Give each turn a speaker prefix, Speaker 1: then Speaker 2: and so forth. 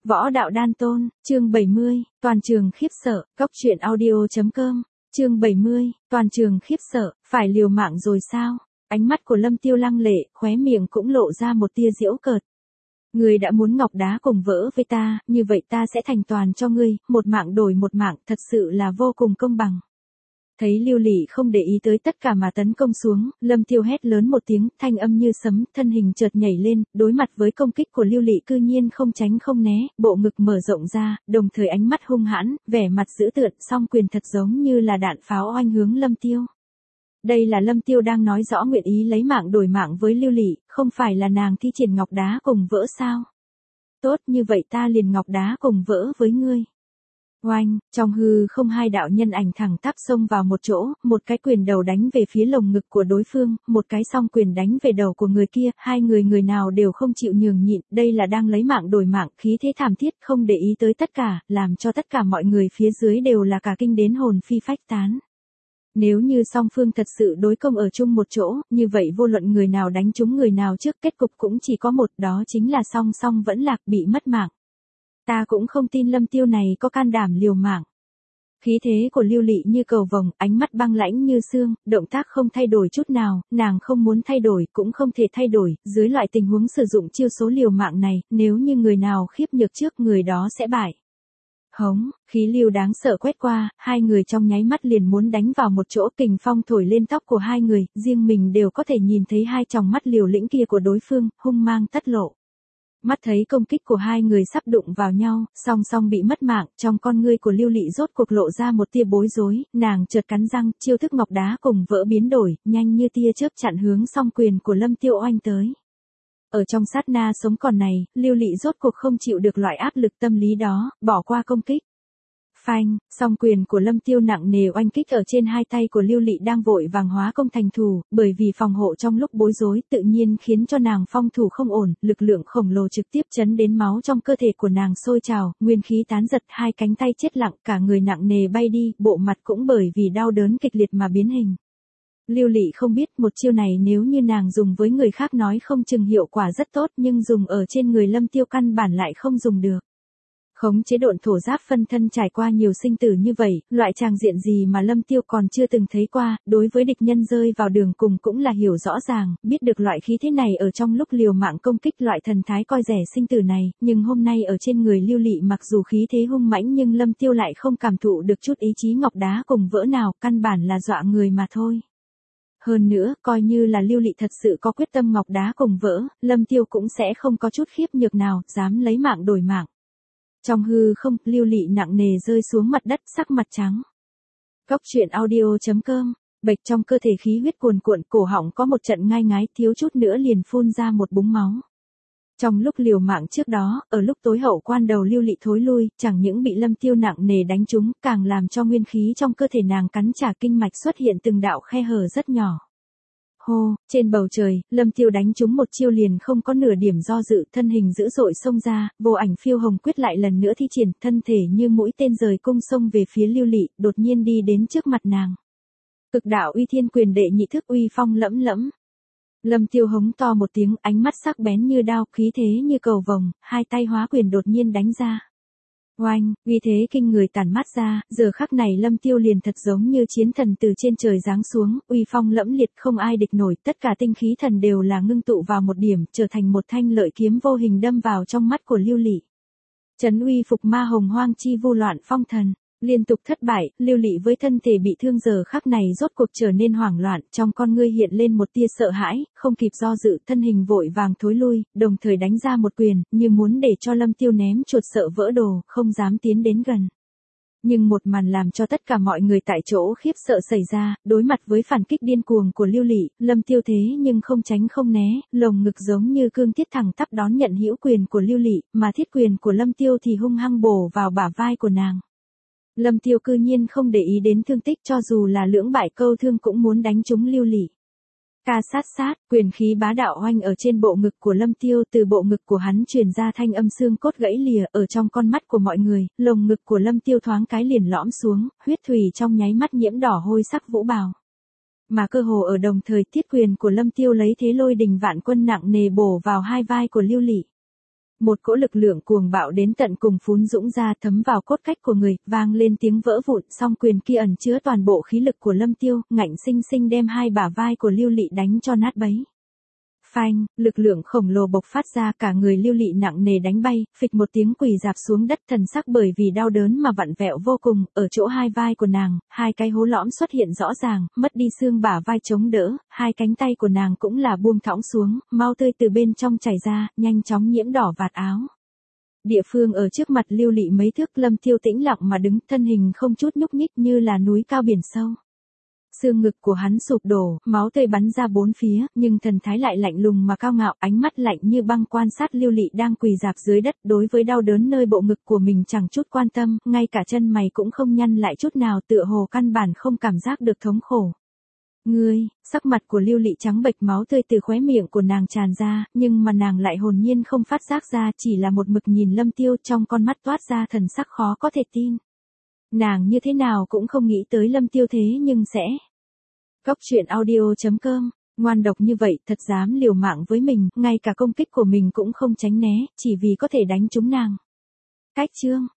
Speaker 1: Võ đạo đan tôn, chương 70, toàn trường khiếp sợ, Cốc truyện audio.com, chương 70, toàn trường khiếp sợ, phải liều mạng rồi sao? Ánh mắt của Lâm Tiêu lăng lệ, khóe miệng cũng lộ ra một tia giễu cợt. Ngươi đã muốn ngọc đá cùng vỡ với ta, như vậy ta sẽ thành toàn cho ngươi, một mạng đổi một mạng, thật sự là vô cùng công bằng. Thấy Lưu Lị không để ý tới tất cả mà tấn công xuống, Lâm Tiêu hét lớn một tiếng, thanh âm như sấm, thân hình chợt nhảy lên, đối mặt với công kích của Lưu Lị cư nhiên không tránh không né, bộ ngực mở rộng ra, đồng thời ánh mắt hung hãn, vẻ mặt dữ tợn, song quyền thật giống như là đạn pháo oanh hướng Lâm Tiêu. Đây là Lâm Tiêu đang nói rõ nguyện ý lấy mạng đổi mạng với Lưu Lị, không phải là nàng thi triển ngọc đá cùng vỡ sao? Tốt, như vậy ta liền ngọc đá cùng vỡ với ngươi. Oanh, trong hư không hai đạo nhân ảnh thẳng tắp xông vào một chỗ, một cái quyền đầu đánh về phía lồng ngực của đối phương, một cái song quyền đánh về đầu của người kia, hai người nào đều không chịu nhường nhịn, đây là đang lấy mạng đổi mạng, khí thế thảm thiết, không để ý tới tất cả, làm cho tất cả mọi người phía dưới đều là cả kinh đến hồn phi phách tán. Nếu như song phương thật sự đối công ở chung một chỗ, như vậy vô luận người nào đánh trúng người nào trước, kết cục cũng chỉ có một, đó chính là song song vẫn lạc, bị mất mạng. Ta cũng không tin Lâm Tiêu này có can đảm liều mạng. Khí thế của Lưu Lị như cầu vồng, ánh mắt băng lãnh như xương, động tác không thay đổi chút nào, nàng không muốn thay đổi, cũng không thể thay đổi, dưới loại tình huống sử dụng chiêu số liều mạng này, nếu như người nào khiếp nhược trước người đó sẽ bại. Hống, khí lưu đáng sợ quét qua, hai người trong nháy mắt liền muốn đánh vào một chỗ, kình phong thổi lên tóc của hai người, riêng mình đều có thể nhìn thấy hai tròng mắt liều lĩnh kia của đối phương, hung mang tất lộ. Mắt thấy công kích của hai người sắp đụng vào nhau, song song bị mất mạng, trong con ngươi của Lưu Lị rốt cuộc lộ ra một tia bối rối, nàng chợt cắn răng, chiêu thức ngọc đá cùng vỡ biến đổi, nhanh như tia chớp chặn hướng song quyền của Lâm Tiêu oanh tới. Ở trong sát na sống còn này, Lưu Lị rốt cuộc không chịu được loại áp lực tâm lý đó, bỏ qua công kích. Phanh, song quyền của Lâm Tiêu nặng nề oanh kích ở trên hai tay của Lưu Lị đang vội vàng hóa công thành thủ, bởi vì phòng hộ trong lúc bối rối tự nhiên khiến cho nàng phong thủ không ổn, lực lượng khổng lồ trực tiếp chấn đến máu trong cơ thể của nàng sôi trào, nguyên khí tán giật, hai cánh tay chết lặng, cả người nặng nề bay đi, bộ mặt cũng bởi vì đau đớn kịch liệt mà biến hình. Lưu Lị không biết một chiêu này nếu như nàng dùng với người khác nói không chừng hiệu quả rất tốt, nhưng dùng ở trên người Lâm Tiêu căn bản lại không dùng được. Khống chế độn thổ giáp phân thân trải qua nhiều sinh tử như vậy, loại tràng diện gì mà Lâm Tiêu còn chưa từng thấy qua, đối với địch nhân rơi vào đường cùng cũng là hiểu rõ ràng, biết được loại khí thế này ở trong lúc liều mạng công kích loại thần thái coi rẻ sinh tử này, nhưng hôm nay ở trên người Lưu Lị mặc dù khí thế hung mãnh nhưng Lâm Tiêu lại không cảm thụ được chút ý chí ngọc đá cùng vỡ nào, căn bản là dọa người mà thôi. Hơn nữa, coi như là Lưu Lị thật sự có quyết tâm ngọc đá cùng vỡ, Lâm Tiêu cũng sẽ không có chút khiếp nhược nào, dám lấy mạng đổi mạng. Trong hư không, Lưu Lị nặng nề rơi xuống mặt đất, sắc mặt trắng. Cốc truyện audio.com, bệch trong cơ thể khí huyết cuồn cuộn, cổ họng có một trận ngai ngái, thiếu chút nữa liền phun ra một búng máu. Trong lúc liều mạng trước đó, ở lúc tối hậu quan đầu Lưu Lị thối lui, chẳng những bị Lâm Tiêu nặng nề đánh trúng, càng làm cho nguyên khí trong cơ thể nàng cắn trả kinh mạch xuất hiện từng đạo khe hở rất nhỏ. Hô, trên bầu trời, Lâm Tiêu đánh trúng một chiêu liền không có nửa điểm do dự, thân hình dữ dội xông ra, vô ảnh phiêu hồng quyết lại lần nữa thi triển, thân thể như mũi tên rời cung xông về phía Lưu Lị, đột nhiên đi đến trước mặt nàng. Cực đạo uy thiên quyền đệ nhị thức uy phong lẫm lẫm. Lâm Tiêu hống to một tiếng, ánh mắt sắc bén như đao, khí thế như cầu vồng, hai tay hóa quyền đột nhiên đánh ra. Oanh, uy thế kinh người tản mát ra, giờ khắc này Lâm Tiêu liền thật giống như chiến thần từ trên trời giáng xuống, uy phong lẫm liệt không ai địch nổi, tất cả tinh khí thần đều là ngưng tụ vào một điểm, trở thành một thanh lợi kiếm vô hình đâm vào trong mắt của Lưu Lị. Trấn uy phục ma hồng hoang chi vu loạn phong thần. Liên tục thất bại, Lưu Lị với thân thể bị thương giờ khắc này rốt cuộc trở nên hoảng loạn, trong con ngươi hiện lên một tia sợ hãi, không kịp do dự, thân hình vội vàng thối lui, đồng thời đánh ra một quyền, như muốn để cho Lâm Tiêu ném chuột sợ vỡ đồ, không dám tiến đến gần. Nhưng một màn làm cho tất cả mọi người tại chỗ khiếp sợ xảy ra, đối mặt với phản kích điên cuồng của Lưu Lị, Lâm Tiêu thế nhưng không tránh không né, lồng ngực giống như cương thiết thẳng tắp đón nhận hữu quyền của Lưu Lị, mà thiết quyền của Lâm Tiêu thì hung hăng bổ vào bả vai của nàng. Lâm Tiêu cư nhiên không để ý đến thương tích, cho dù là lưỡng bại câu thương cũng muốn đánh trúng Lưu Lị. Ca sát sát, quyền khí bá đạo oanh ở trên bộ ngực của Lâm Tiêu, từ bộ ngực của hắn truyền ra thanh âm xương cốt gãy lìa, ở trong con mắt của mọi người, lồng ngực của Lâm Tiêu thoáng cái liền lõm xuống, huyết thủy trong nháy mắt nhiễm đỏ hôi sắc vũ bào. Mà cơ hồ ở đồng thời, thiết quyền của Lâm Tiêu lấy thế lôi đình vạn quân nặng nề bổ vào hai vai của Lưu Lị. Một cỗ lực lượng cuồng bạo đến tận cùng phún dũng ra thấm vào cốt cách của người, vang lên tiếng vỡ vụn, song quyền kia ẩn chứa toàn bộ khí lực của Lâm Tiêu, ngạnh sinh sinh đem hai bả vai của Lưu Lị đánh cho nát bấy. Phanh, lực lượng khổng lồ bộc phát ra, cả người Lưu Lị nặng nề đánh bay, phịch một tiếng quỳ rạp xuống đất, thần sắc bởi vì đau đớn mà vặn vẹo vô cùng, ở chỗ hai vai của nàng, hai cái hố lõm xuất hiện rõ ràng, mất đi xương bả vai chống đỡ, hai cánh tay của nàng cũng là buông thõng xuống, máu tươi từ bên trong chảy ra, nhanh chóng nhiễm đỏ vạt áo. Địa phương ở trước mặt Lưu Lị mấy thước, Lâm Tiêu tĩnh lặng mà đứng, thân hình không chút nhúc nhích như là núi cao biển sâu. Xương ngực của hắn sụp đổ, máu tươi bắn ra bốn phía, nhưng thần thái lại lạnh lùng mà cao ngạo, ánh mắt lạnh như băng quan sát Lưu Lị đang quỳ rạp dưới đất, đối với đau đớn nơi bộ ngực của mình chẳng chút quan tâm, ngay cả chân mày cũng không nhăn lại chút nào, tựa hồ căn bản không cảm giác được thống khổ. Ngươi, sắc mặt của Lưu Lị trắng bệch, máu tươi từ khóe miệng của nàng tràn ra, nhưng mà nàng lại hồn nhiên không phát giác ra, chỉ là một mực nhìn Lâm Tiêu, trong con mắt toát ra thần sắc khó có thể tin. Nàng như thế nào cũng không nghĩ tới Lâm Tiêu thế nhưng sẽ. Góc truyện audio.com, ngoan độc như vậy, thật dám liều mạng với mình, ngay cả công kích của mình cũng không tránh né, chỉ vì có thể đánh trúng nàng. Cách chương